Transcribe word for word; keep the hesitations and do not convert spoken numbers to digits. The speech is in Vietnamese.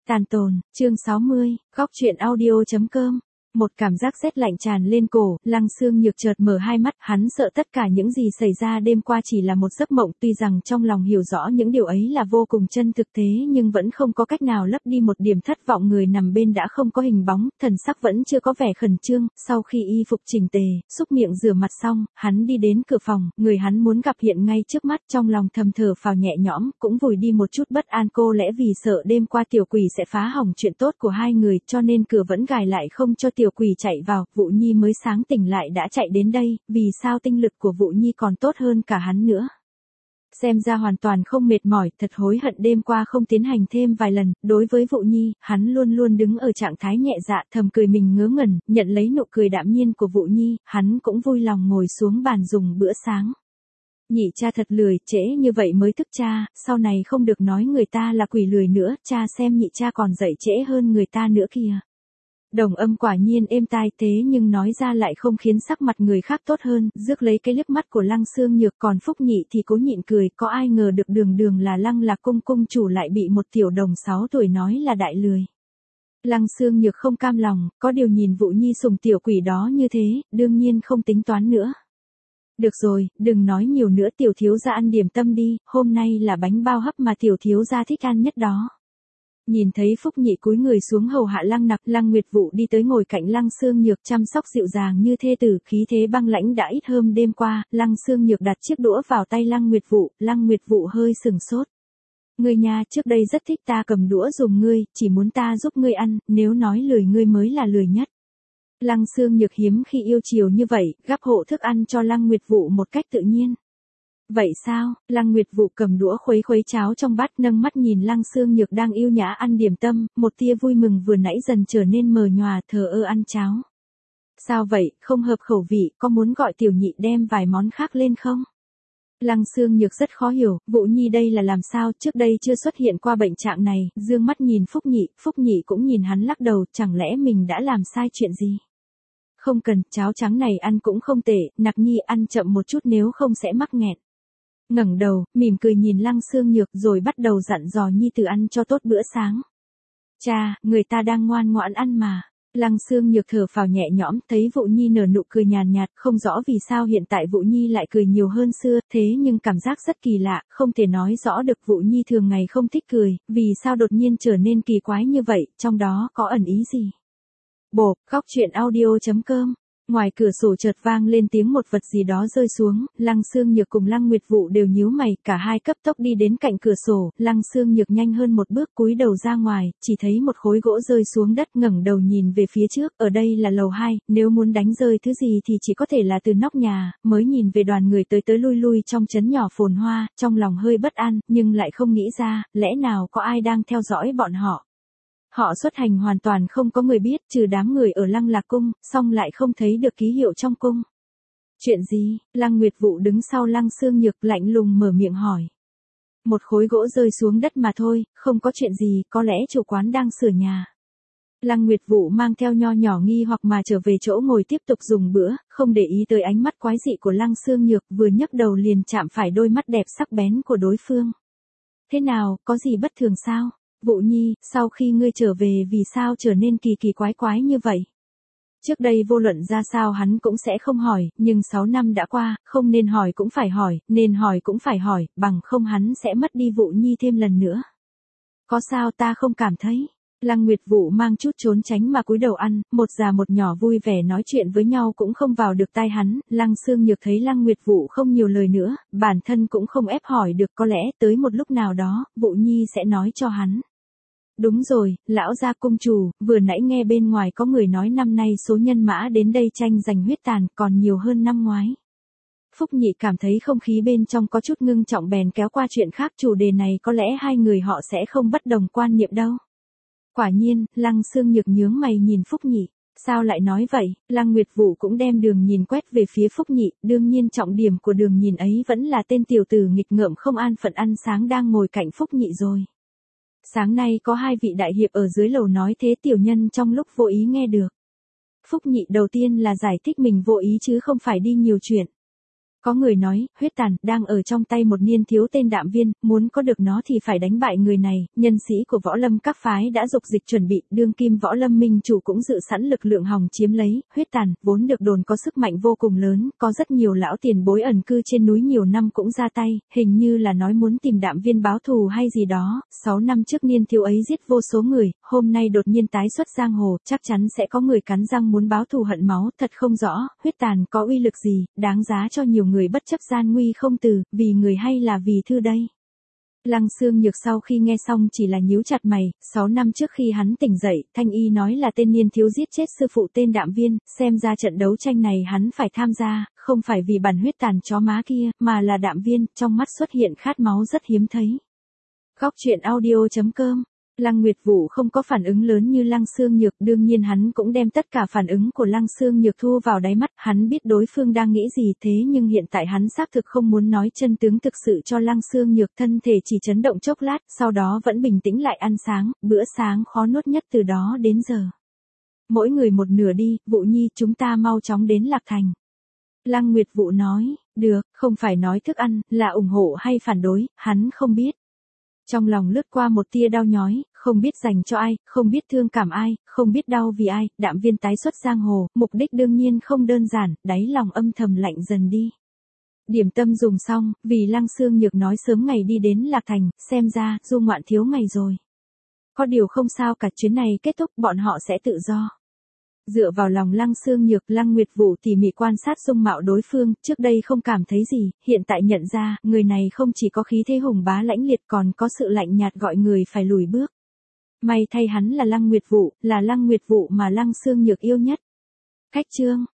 Tàn tồn, chương sáu mươi, góc truyện audio chấm com. Một cảm giác rét lạnh tràn lên cổ, Lăng Xương Nhược chợt mở hai mắt, hắn sợ tất cả những gì xảy ra đêm qua chỉ là một giấc mộng, tuy rằng trong lòng hiểu rõ những điều ấy là vô cùng chân thực thế nhưng vẫn không có cách nào lấp đi một điểm thất vọng. Người nằm bên đã không có hình bóng, thần sắc vẫn chưa có vẻ khẩn trương, sau khi y phục chỉnh tề, xúc miệng rửa mặt xong, hắn đi đến cửa phòng, người hắn muốn gặp hiện ngay trước mắt, trong lòng thầm thở phào nhẹ nhõm, cũng vùi đi một chút bất an, cô lẽ vì sợ đêm qua tiểu quỷ sẽ phá hỏng chuyện tốt của hai người, cho nên cửa vẫn gài lại không cho tiểu quỷ chạy vào. Vũ Nhi mới sáng tỉnh lại đã chạy đến đây, vì sao tinh lực của Vũ Nhi còn tốt hơn cả hắn nữa. Xem ra hoàn toàn không mệt mỏi, thật hối hận đêm qua không tiến hành thêm vài lần. Đối với Vũ Nhi, hắn luôn luôn đứng ở trạng thái nhẹ dạ, thầm cười mình ngớ ngẩn, nhận lấy nụ cười đạm nhiên của Vũ Nhi, hắn cũng vui lòng ngồi xuống bàn dùng bữa sáng. Nhị cha thật lười, trễ như vậy mới thức cha, sau này không được nói người ta là quỷ lười nữa, cha xem nhị cha còn dậy trễ hơn người ta nữa kìa. Đồng Âm quả nhiên êm tai thế nhưng nói ra lại không khiến sắc mặt người khác tốt hơn, rước lấy cái liếc mắt của Lăng Xương Nhược, còn Phúc Nhị thì cố nhịn cười, có ai ngờ được đường đường là Lăng Lạc cung cung chủ lại bị một tiểu đồng sáu tuổi nói là đại lười. Lăng Xương Nhược không cam lòng, có điều nhìn Vũ Nhi sùng tiểu quỷ đó như thế, đương nhiên không tính toán nữa. Được rồi, đừng nói nhiều nữa, tiểu thiếu gia ăn điểm tâm đi, hôm nay là bánh bao hấp mà tiểu thiếu gia thích ăn nhất đó. Nhìn thấy Phúc Nhị cúi người xuống hầu hạ Lăng Nặc, Lăng Nguyệt Vũ đi tới ngồi cạnh Lăng Xương Nhược, chăm sóc dịu dàng như thê tử, khí thế băng lãnh đã ít hôm đêm qua. Lăng Xương Nhược đặt chiếc đũa vào tay Lăng Nguyệt Vũ, Lăng Nguyệt Vũ hơi sừng sốt. Ngươi nha, trước đây rất thích ta cầm đũa dùng ngươi, chỉ muốn ta giúp ngươi ăn, nếu nói lười ngươi mới là lười nhất. Lăng Xương Nhược hiếm khi yêu chiều như vậy, gắp hộ thức ăn cho Lăng Nguyệt Vũ một cách tự nhiên. Vậy sao? Lăng Nguyệt Vũ cầm đũa khuấy khuấy cháo trong bát, nâng mắt nhìn Lăng Xương Nhược đang yêu nhã ăn điểm tâm, một tia vui mừng vừa nãy dần trở nên mờ nhòa, thờ ơ ăn cháo. Sao vậy, không hợp khẩu vị, có muốn gọi tiểu nhị đem vài món khác lên không? Lăng Xương Nhược rất khó hiểu, Vũ Nhi đây là làm sao, trước đây chưa xuất hiện qua bệnh trạng này, dương mắt nhìn Phúc Nhị, Phúc Nhị cũng nhìn hắn lắc đầu, chẳng lẽ mình đã làm sai chuyện gì? Không cần, cháo trắng này ăn cũng không tệ, Nặc Nhi ăn chậm một chút nếu không sẽ mắc nghẹn. Ngẩng đầu, mỉm cười nhìn Lăng Xương Nhược rồi bắt đầu dặn dò Nhi Tử ăn cho tốt bữa sáng. Cha, người ta đang ngoan ngoãn ăn mà. Lăng Xương Nhược thở phào nhẹ nhõm, thấy Vũ Nhi nở nụ cười nhàn nhạt, không rõ vì sao hiện tại Vũ Nhi lại cười nhiều hơn xưa, thế nhưng cảm giác rất kỳ lạ, không thể nói rõ được. Vũ Nhi thường ngày không thích cười, vì sao đột nhiên trở nên kỳ quái như vậy, trong đó có ẩn ý gì? Bộp, góc truyện audio chấm com. Ngoài cửa sổ chợt vang lên tiếng một vật gì đó rơi xuống, Lăng Xương Nhược cùng Lăng Nguyệt Vũ đều nhíu mày, cả hai cấp tốc đi đến cạnh cửa sổ, Lăng Xương Nhược nhanh hơn một bước cúi đầu ra ngoài, chỉ thấy một khối gỗ rơi xuống đất, ngẩng đầu nhìn về phía trước, ở đây là lầu hai, nếu muốn đánh rơi thứ gì thì chỉ có thể là từ nóc nhà, mới nhìn về đoàn người tới tới lui lui trong trấn nhỏ phồn hoa, trong lòng hơi bất an, nhưng lại không nghĩ ra, lẽ nào có ai đang theo dõi bọn họ. Họ xuất hành hoàn toàn không có người biết, trừ đám người ở Lăng Lạc cung, song lại không thấy được ký hiệu trong cung. Chuyện gì? Lăng Nguyệt Vũ đứng sau Lăng Xương Nhược lạnh lùng mở miệng hỏi. Một khối gỗ rơi xuống đất mà thôi, không có chuyện gì, có lẽ chủ quán đang sửa nhà. Lăng Nguyệt Vũ mang theo nho nhỏ nghi hoặc mà trở về chỗ ngồi tiếp tục dùng bữa, không để ý tới ánh mắt quái dị của Lăng Xương Nhược, vừa nhấc đầu liền chạm phải đôi mắt đẹp sắc bén của đối phương. Thế nào, có gì bất thường sao? Vũ Nhi, sau khi ngươi trở về vì sao trở nên kỳ kỳ quái quái như vậy? Trước đây vô luận ra sao hắn cũng sẽ không hỏi, nhưng sáu năm đã qua, không nên hỏi cũng phải hỏi, nên hỏi cũng phải hỏi, bằng không hắn sẽ mất đi Vũ Nhi thêm lần nữa. Có sao ta không cảm thấy? Lăng Nguyệt Vũ mang chút trốn tránh mà cúi đầu ăn, một già một nhỏ vui vẻ nói chuyện với nhau cũng không vào được tai hắn. Lăng Xương Nhược thấy Lăng Nguyệt Vũ không nhiều lời nữa, bản thân cũng không ép hỏi được, có lẽ tới một lúc nào đó, Vũ Nhi sẽ nói cho hắn. Đúng rồi, lão gia cung chủ, vừa nãy nghe bên ngoài có người nói năm nay số nhân mã đến đây tranh giành huyết tàn còn nhiều hơn năm ngoái. Phúc Nhị cảm thấy không khí bên trong có chút ngưng trọng bèn kéo qua chuyện khác, chủ đề này có lẽ hai người họ sẽ không bất đồng quan niệm đâu. Quả nhiên, Lăng Xương Nhược nhướng mày nhìn Phúc Nhị. Sao lại nói vậy? Lăng Nguyệt Vũ cũng đem đường nhìn quét về phía Phúc Nhị, đương nhiên trọng điểm của đường nhìn ấy vẫn là tên tiểu tử nghịch ngợm không an phận ăn sáng đang ngồi cạnh Phúc Nhị rồi. Sáng nay có hai vị đại hiệp ở dưới lầu nói thế, tiểu nhân trong lúc vô ý nghe được. Phúc Nhị đầu tiên là giải thích mình vô ý chứ không phải đi nhiều chuyện. Có người nói, huyết tàn, đang ở trong tay một niên thiếu tên Đạm Viên, muốn có được nó thì phải đánh bại người này, nhân sĩ của võ lâm các phái đã dục dịch chuẩn bị, đương kim võ lâm minh chủ cũng dự sẵn lực lượng hòng chiếm lấy, huyết tàn, vốn được đồn có sức mạnh vô cùng lớn, có rất nhiều lão tiền bối ẩn cư trên núi nhiều năm cũng ra tay, hình như là nói muốn tìm Đạm Viên báo thù hay gì đó, sáu năm trước niên thiếu ấy giết vô số người, hôm nay đột nhiên tái xuất giang hồ, chắc chắn sẽ có người cắn răng muốn báo thù hận máu, thật không rõ, huyết tàn có uy lực gì, đáng giá cho nhiều người bất chấp gian nguy không từ, vì người hay là vì thư đây. Lăng Xương Nhược sau khi nghe xong chỉ là nhíu chặt mày, sáu năm trước khi hắn tỉnh dậy, Thanh Y nói là tên niên thiếu giết chết sư phụ tên Đạm Viên, xem ra trận đấu tranh này hắn phải tham gia, không phải vì bản huyết tàn chó má kia, mà là Đạm Viên, trong mắt xuất hiện khát máu rất hiếm thấy. Góc truyện audio chấm com. Lăng Nguyệt Vũ không có phản ứng lớn như Lăng Xương Nhược, đương nhiên hắn cũng đem tất cả phản ứng của Lăng Xương Nhược thu vào đáy mắt, hắn biết đối phương đang nghĩ gì thế nhưng hiện tại hắn xác thực không muốn nói chân tướng thực sự cho Lăng Xương Nhược, thân thể chỉ chấn động chốc lát, sau đó vẫn bình tĩnh lại ăn sáng, bữa sáng khó nuốt nhất từ đó đến giờ. Mỗi người một nửa đi, Vũ Nhi, chúng ta mau chóng đến Lạc Thành. Lăng Nguyệt Vũ nói, được, không phải nói thức ăn, là ủng hộ hay phản đối, hắn không biết. Trong lòng lướt qua một tia đau nhói, không biết dành cho ai, không biết thương cảm ai, không biết đau vì ai, Đạm Viên tái xuất giang hồ, mục đích đương nhiên không đơn giản, đáy lòng âm thầm lạnh dần đi. Điểm tâm dùng xong, vì Lăng Xương Nhược nói sớm ngày đi đến Lạc Thành, xem ra, du ngoạn thiếu ngày rồi. Có điều không sao cả, chuyến này kết thúc, bọn họ sẽ tự do. Dựa vào lòng Lăng Xương Nhược, Lăng Nguyệt Vũ tỉ mỉ quan sát dung mạo đối phương, trước đây không cảm thấy gì, hiện tại nhận ra, người này không chỉ có khí thế hùng bá lãnh liệt còn có sự lạnh nhạt gọi người phải lùi bước. May thay hắn là Lăng Nguyệt Vũ, là Lăng Nguyệt Vũ mà Lăng Xương Nhược yêu nhất. Khách chương